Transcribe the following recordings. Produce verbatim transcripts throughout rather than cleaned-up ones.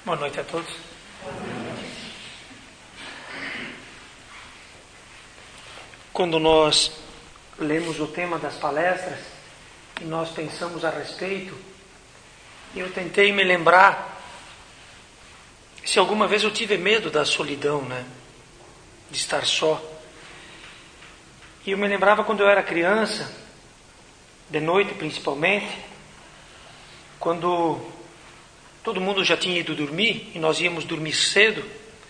Boa noite a todos. Quando nós lemos o tema das palestras e nós pensamos a respeito, eu tentei me lembrar se alguma vez eu tive medo da solidão, né? De estar só. E eu me lembrava quando eu era criança, de noite principalmente, quando todo mundo já tinha ido dormir e nós íamos dormir cedo,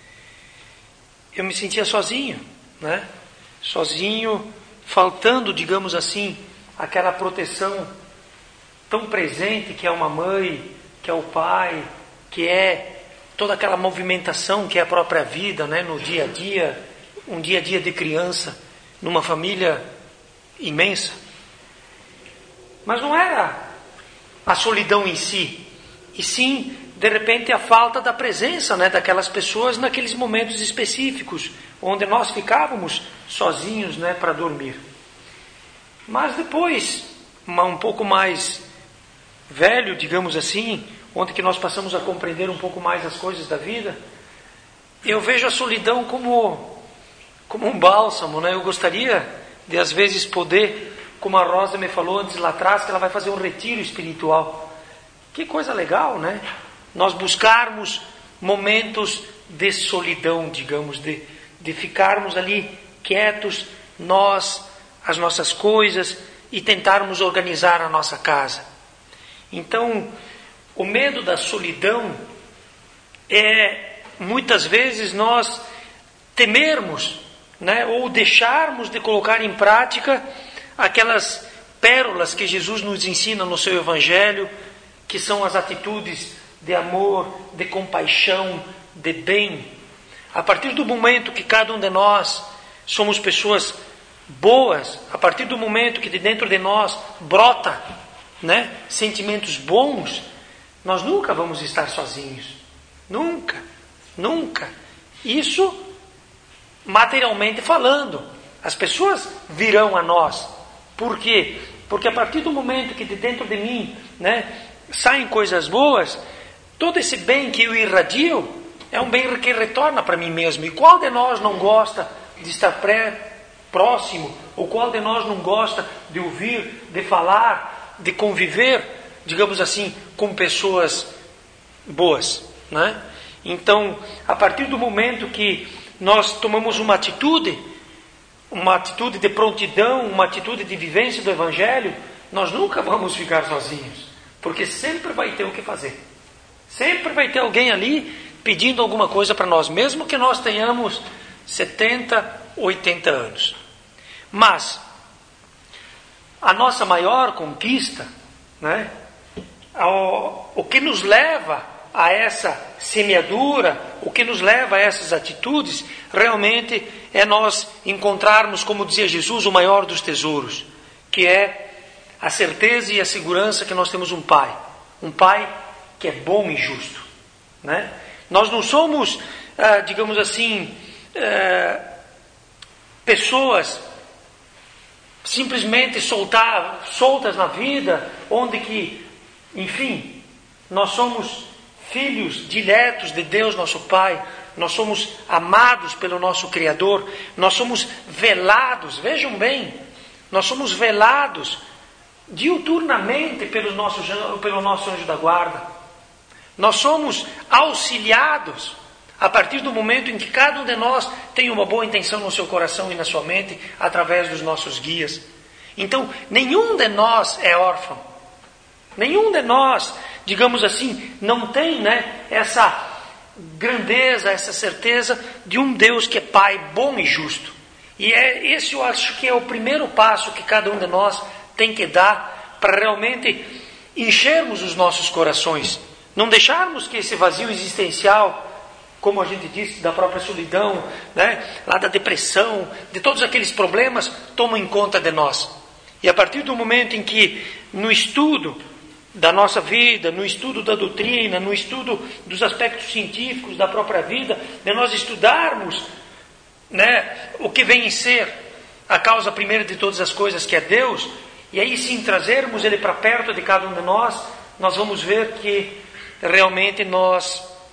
eu me sentia sozinho, né? Sozinho, faltando, digamos assim, aquela proteção tão presente que é uma mãe, que é o pai, que é toda aquela movimentação que é a própria vida, né? No dia a dia, um dia a dia de criança, numa família imensa. Mas não era a solidão em si, e sim, de repente, a falta da presença, né, daquelas pessoas naqueles momentos específicos, onde nós ficávamos sozinhos, né, para dormir. Mas depois, um pouco mais velho, digamos assim, onde que nós passamos a compreender um pouco mais as coisas da vida, eu vejo a solidão como, como um bálsamo, né? Eu gostaria de, às vezes, poder, como a Rosa me falou antes lá atrás, que ela vai fazer um retiro espiritual. Que coisa legal, né? Nós buscarmos momentos de solidão, digamos, de, de ficarmos ali quietos, nós, as nossas coisas, e tentarmos organizar a nossa casa. Então, o medo da solidão é, muitas vezes, nós temermos, né, ou deixarmos de colocar em prática aquelas pérolas que Jesus nos ensina no seu Evangelho, que são as atitudes de amor, de compaixão, de bem. A partir do momento que cada um de nós somos pessoas boas, a partir do momento que de dentro de nós brota, né, sentimentos bons, nós nunca vamos estar sozinhos. Nunca, nunca. Isso materialmente falando. As pessoas virão a nós. Por quê? Porque a partir do momento que de dentro de mim, né, saem coisas boas, todo esse bem que eu irradio é um bem que retorna para mim mesmo. E qual de nós não gosta de estar pré, próximo? Ou qual de nós não gosta de ouvir, de falar, de conviver, digamos assim, com pessoas boas, né? Então, a partir do momento que nós tomamos uma atitude, uma atitude de prontidão, uma atitude de vivência do Evangelho, nós nunca vamos ficar sozinhos. Porque sempre vai ter o que fazer. Sempre vai ter alguém ali pedindo alguma coisa para nós, mesmo que nós tenhamos setenta, oitenta anos. Mas a nossa maior conquista, né, o, o que nos leva a essa semeadura, o que nos leva a essas atitudes, realmente é nós encontrarmos, como dizia Jesus, o maior dos tesouros, que é a certeza e a segurança que nós temos um Pai. Um Pai que é bom e justo, né? Nós não somos, ah, digamos assim, ah, pessoas simplesmente soltar, soltas na vida, onde que, enfim, nós somos filhos diletos de Deus, nosso Pai. Nós somos amados pelo nosso Criador. Nós somos velados, vejam bem, nós somos velados diuturnamente pelo nosso, pelo nosso anjo da guarda. Nós somos auxiliados a partir do momento em que cada um de nós tem uma boa intenção no seu coração e na sua mente, através dos nossos guias. Então, nenhum de nós é órfão. Nenhum de nós, digamos assim, não tem, né, essa grandeza, essa certeza de um Deus que é Pai bom e justo. E é esse, eu acho que é o primeiro passo que cada um de nós tem que dar para realmente enchermos os nossos corações. Não deixarmos que esse vazio existencial, como a gente disse, da própria solidão, né, lá da depressão, de todos aqueles problemas, tomem conta de nós. E a partir do momento em que, no estudo da nossa vida, no estudo da doutrina, no estudo dos aspectos científicos da própria vida, de nós estudarmos, né, o que vem a ser a causa primeira de todas as coisas, que é Deus, e aí sim trazermos Ele para perto de cada um de nós, nós vamos ver que realmente nós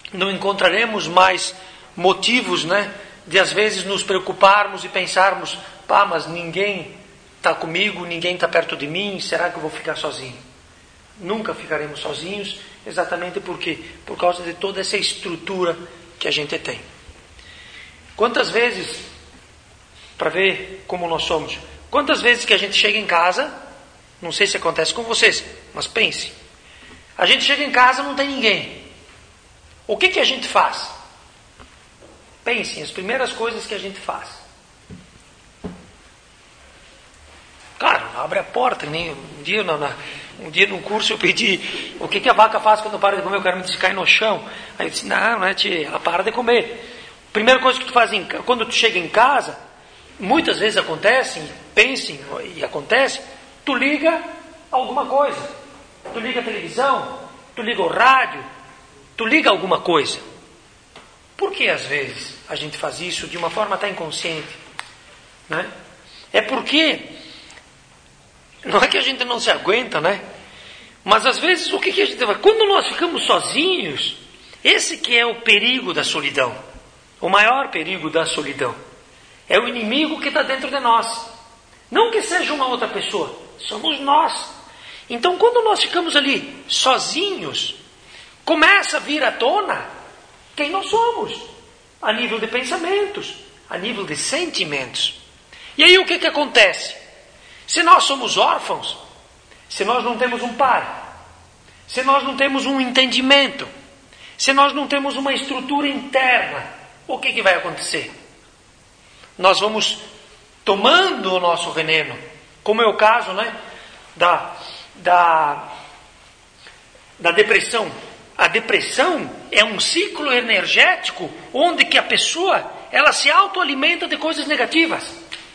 não encontraremos mais motivos, né, de às vezes nos preocuparmos e pensarmos, pá, mas ninguém está comigo, ninguém está perto de mim, será que eu vou ficar sozinho? Nunca ficaremos sozinhos, exatamente por quê? Por causa de toda essa estrutura que a gente tem. Quantas vezes, para ver como nós somos, quantas vezes que a gente chega em casa, não sei se acontece com vocês, mas pense, a gente chega em casa e não tem ninguém. O que que a gente faz? Pensem, as primeiras coisas que a gente faz. Claro, abre a porta. Nem, um, dia, na, na, um dia num curso eu pedi, o que que a vaca faz quando para de comer? O cara me disse, cai no chão. Aí eu disse, não, não é tia, ela para de comer. Primeira coisa que tu faz, em, quando tu chega em casa, muitas vezes acontece, pensem, e acontece, tu liga alguma coisa. Tu liga a televisão, tu liga o rádio, tu liga alguma coisa. Por que às vezes a gente faz isso de uma forma até inconsciente? Né? É porque, não é que a gente não se aguenta, né? Mas às vezes o que, que a gente faz? Quando nós ficamos sozinhos, esse que é o perigo da solidão. O maior perigo da solidão. É o inimigo que está dentro de nós. Não que seja uma outra pessoa, somos nós. Então quando nós ficamos ali sozinhos, começa a vir à tona quem nós somos, a nível de pensamentos, a nível de sentimentos. E aí o que que acontece? Se nós somos órfãos, se nós não temos um pai, se nós não temos um entendimento, se nós não temos uma estrutura interna, o que que vai acontecer? Nós vamos tomando o nosso veneno, como é o caso, né, da, da, da depressão. A depressão é um ciclo energético onde que a pessoa ela se autoalimenta de coisas negativas.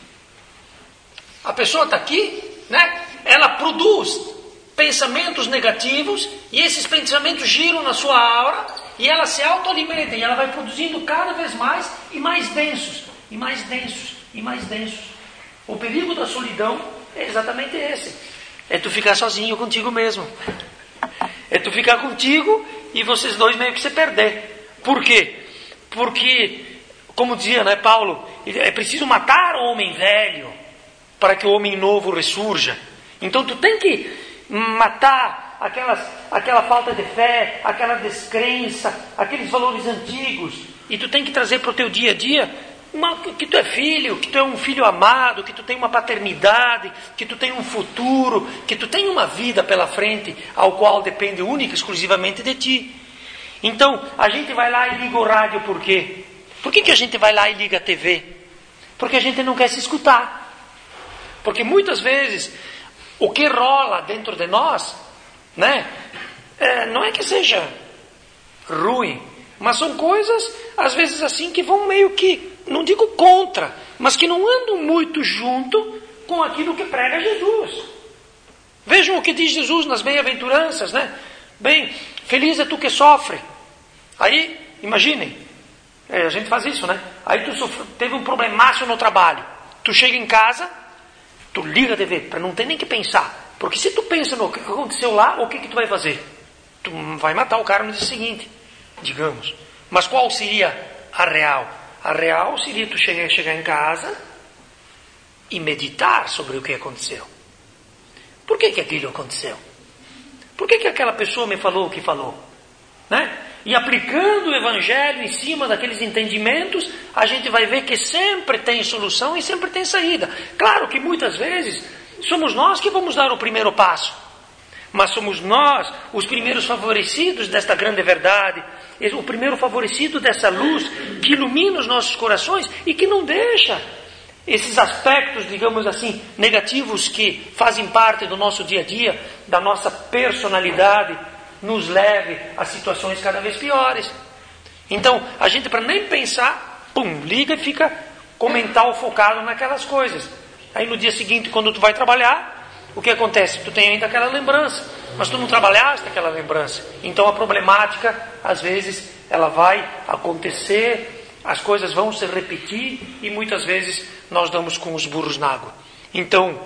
A pessoa está aqui, né? Ela produz pensamentos negativos e esses pensamentos giram na sua aura e ela se autoalimenta e ela vai produzindo cada vez mais e mais densos, e mais densos, e mais densos. O perigo da solidão é exatamente esse. É tu ficar sozinho contigo mesmo. É tu ficar contigo e vocês dois meio que se perder. Por quê? Porque, como dizia, né, Paulo, é preciso matar o homem velho para que o homem novo ressurja. Então tu tem que matar aquelas, aquela falta de fé, aquela descrença, aqueles valores antigos. E tu tem que trazer para o teu dia a dia uma, que tu é filho, que tu é um filho amado, que tu tem uma paternidade, que tu tem um futuro, que tu tem uma vida pela frente, ao qual depende única e exclusivamente de ti. Então, a gente vai lá e liga o rádio por quê? Por que que a gente vai lá e liga a T V? Porque a gente não quer se escutar. Porque muitas vezes, o que rola dentro de nós, né, é, não é que seja ruim, mas são coisas, às vezes assim, que vão meio que, não digo contra, mas que não andam muito junto com aquilo que prega Jesus. Vejam o que diz Jesus nas bem-aventuranças, né? Bem, feliz é tu que sofre. Aí, imaginem, é, a gente faz isso, né? Aí tu sofre, teve um problemaço no trabalho. Tu chega em casa, tu liga a T V, para não ter nem que pensar. Porque se tu pensa no que aconteceu lá, o que que tu vai fazer? Tu vai matar o cara no dia seguinte, digamos. Mas qual seria a real? A real seria tu chegar, chegar em casa e meditar sobre o que aconteceu. Por que que aquilo aconteceu? Por que que aquela pessoa me falou o que falou? Né? E aplicando o Evangelho em cima daqueles entendimentos, a gente vai ver que sempre tem solução e sempre tem saída. Claro que muitas vezes somos nós que vamos dar o primeiro passo. Mas somos nós os primeiros favorecidos desta grande verdade, o primeiro favorecido dessa luz que ilumina os nossos corações e que não deixa esses aspectos, digamos assim, negativos que fazem parte do nosso dia a dia, da nossa personalidade, nos leve a situações cada vez piores. Então, a gente, para nem pensar, pum, liga e fica com o mental focado naquelas coisas. Aí no dia seguinte, quando tu vai trabalhar, o que acontece? Tu tem ainda aquela lembrança, mas tu não trabalhaste aquela lembrança. Então a problemática, às vezes, ela vai acontecer, as coisas vão se repetir e muitas vezes nós damos com os burros na água. Então,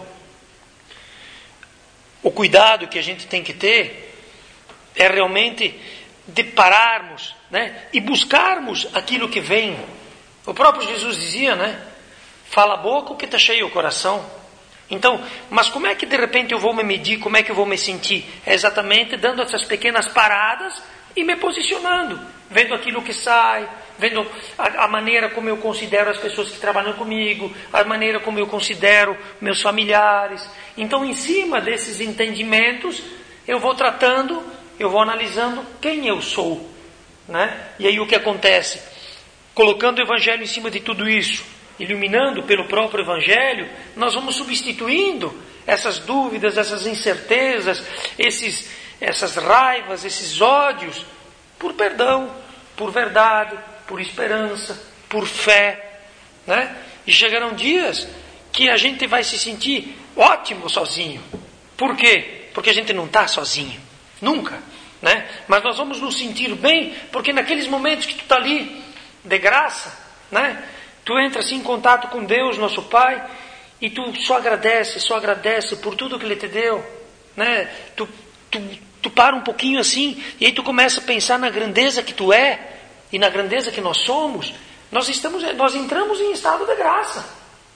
o cuidado que a gente tem que ter é realmente de pararmos, né, e buscarmos aquilo que vem. O próprio Jesus dizia, né, fala a boca o que está cheio o coração. Então, mas como é que de repente eu vou me medir, como é que eu vou me sentir? É exatamente dando essas pequenas paradas e me posicionando, vendo aquilo que sai, vendo a, a maneira como eu considero as pessoas que trabalham comigo, a maneira como eu considero meus familiares. Então, em cima desses entendimentos, eu vou tratando, eu vou analisando quem eu sou, né? E aí o que acontece? Colocando o Evangelho em cima de tudo isso, iluminando pelo próprio Evangelho, nós vamos substituindo essas dúvidas, essas incertezas, esses, essas raivas, esses ódios, por perdão, por verdade, por esperança, por fé, né? E chegarão dias que a gente vai se sentir ótimo sozinho. Por quê? Porque a gente não está sozinho, nunca, né? Mas nós vamos nos sentir bem, porque naqueles momentos que tu está ali, de graça, né? Tu entra assim em contato com Deus, nosso Pai, e tu só agradece, só agradece por tudo que Ele te deu, né? Tu, tu, tu para um pouquinho assim, e aí tu começa a pensar na grandeza que tu é, e na grandeza que nós somos. Nós, estamos, nós entramos em estado de graça.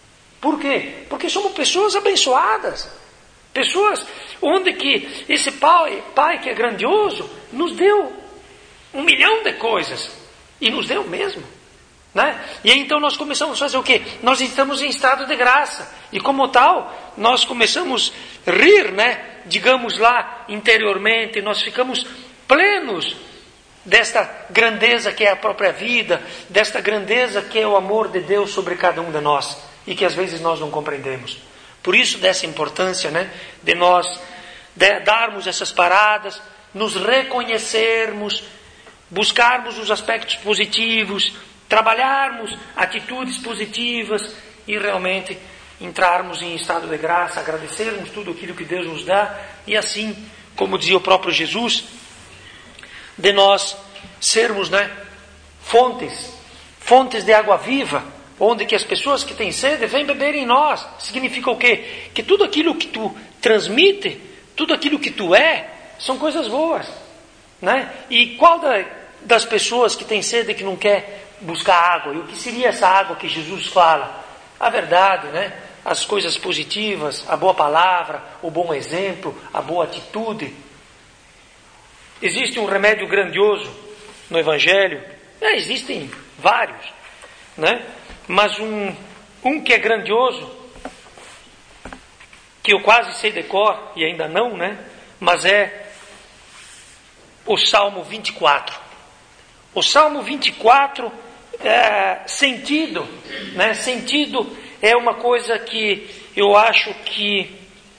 Por quê? Porque somos pessoas abençoadas. Pessoas onde que esse pai, pai que é grandioso, nos deu um milhão de coisas. E nos deu mesmo. Né? E aí então nós começamos a fazer o quê? Nós estamos em estado de graça. E como tal, nós começamos a rir, né? Digamos lá, interiormente. Nós ficamos plenos desta grandeza que é a própria vida, desta grandeza que é o amor de Deus sobre cada um de nós. E que às vezes nós não compreendemos. Por isso dessa importância, né, de nós de darmos essas paradas, nos reconhecermos, buscarmos os aspectos positivos, trabalharmos atitudes positivas e realmente entrarmos em estado de graça, agradecermos tudo aquilo que Deus nos dá e assim, como dizia o próprio Jesus, de nós sermos, né, fontes, fontes de água viva, onde que as pessoas que têm sede vêm beber em nós. Significa o quê? Que tudo aquilo que tu transmite, tudo aquilo que tu é, são coisas boas, né? E qual da, das pessoas que têm sede que não quer buscar água? E o que seria essa água que Jesus fala? A verdade, né? As coisas positivas, a boa palavra, o bom exemplo, a boa atitude. Existe um remédio grandioso no Evangelho? É, existem vários, né? Mas um, um que é grandioso, que eu quase sei de cor, e ainda não, né? Mas é o Salmo vinte e quatro. O Salmo vinte e quatro, é, sentido, né? Sentido é uma coisa que eu acho que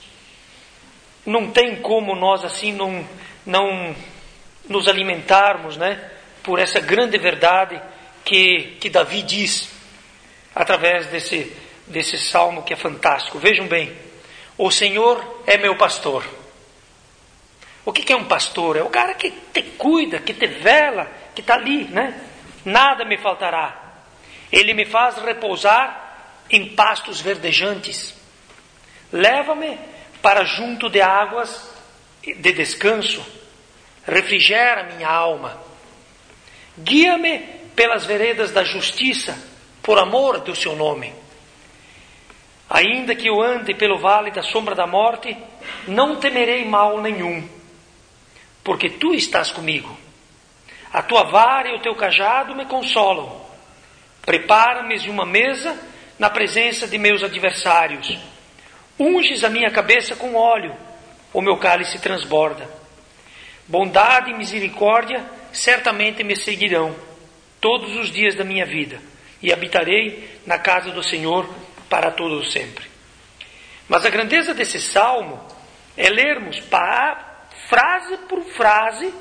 não tem como nós assim não, não nos alimentarmos, né? Por essa grande verdade que, que Davi diz, através desse, desse salmo que é fantástico. Vejam bem, o Senhor é meu pastor. O que, que é um pastor? É o cara que te cuida, que te vela, que está ali, né? Nada me faltará. Ele me faz repousar em pastos verdejantes. Leva-me para junto de águas de descanso. Refrigera minha alma. Guia-me pelas veredas da justiça, por amor do seu nome. Ainda que eu ande pelo vale da sombra da morte, não temerei mal nenhum, porque tu estás comigo. A tua vara e o teu cajado me consolam. Prepara-me uma mesa na presença de meus adversários. Unges a minha cabeça com óleo, o meu cálice transborda. Bondade e misericórdia certamente me seguirão todos os dias da minha vida, e habitarei na casa do Senhor para todo sempre. Mas a grandeza desse salmo é lermos frase por frase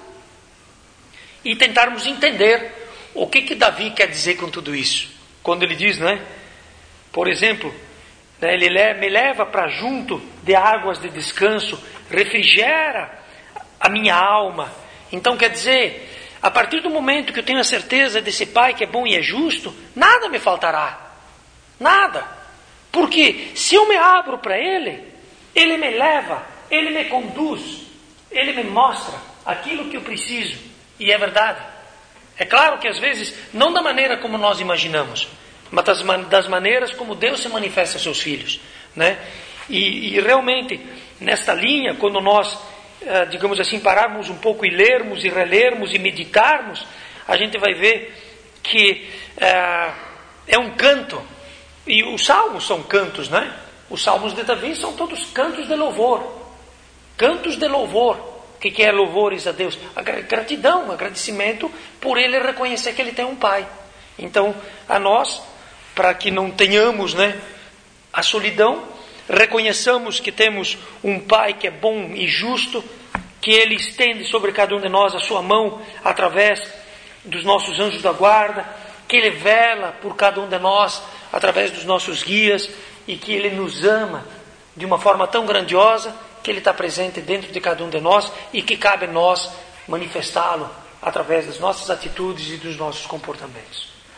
e tentarmos entender o que que Davi quer dizer com tudo isso. Quando ele diz, né? Por exemplo, né, ele me leva para junto de águas de descanso, refrigera a minha alma. Então quer dizer, a partir do momento que eu tenho a certeza desse Pai que é bom e é justo, nada me faltará. Nada. Porque se eu me abro para Ele, Ele me leva, Ele me conduz, Ele me mostra aquilo que eu preciso. E é verdade. É claro que às vezes, não da maneira como nós imaginamos, mas das, man- das maneiras como Deus se manifesta aos seus filhos, né? E, e realmente, nesta linha, quando nós, eh, digamos assim, pararmos um pouco e lermos e relermos e meditarmos, a gente vai ver que eh, é um canto. E os salmos são cantos, né? Os salmos de Davi são todos cantos de louvor. Cantos de louvor. O que é louvores a Deus? A gratidão, agradecimento por ele reconhecer que ele tem um pai. Então, a nós, para que não tenhamos, né, a solidão, reconheçamos que temos um pai que é bom e justo, que ele estende sobre cada um de nós a sua mão através dos nossos anjos da guarda, que ele vela por cada um de nós através dos nossos guias e que ele nos ama de uma forma tão grandiosa que ele está presente dentro de cada um de nós e que cabe a nós manifestá-lo através das nossas atitudes e dos nossos comportamentos.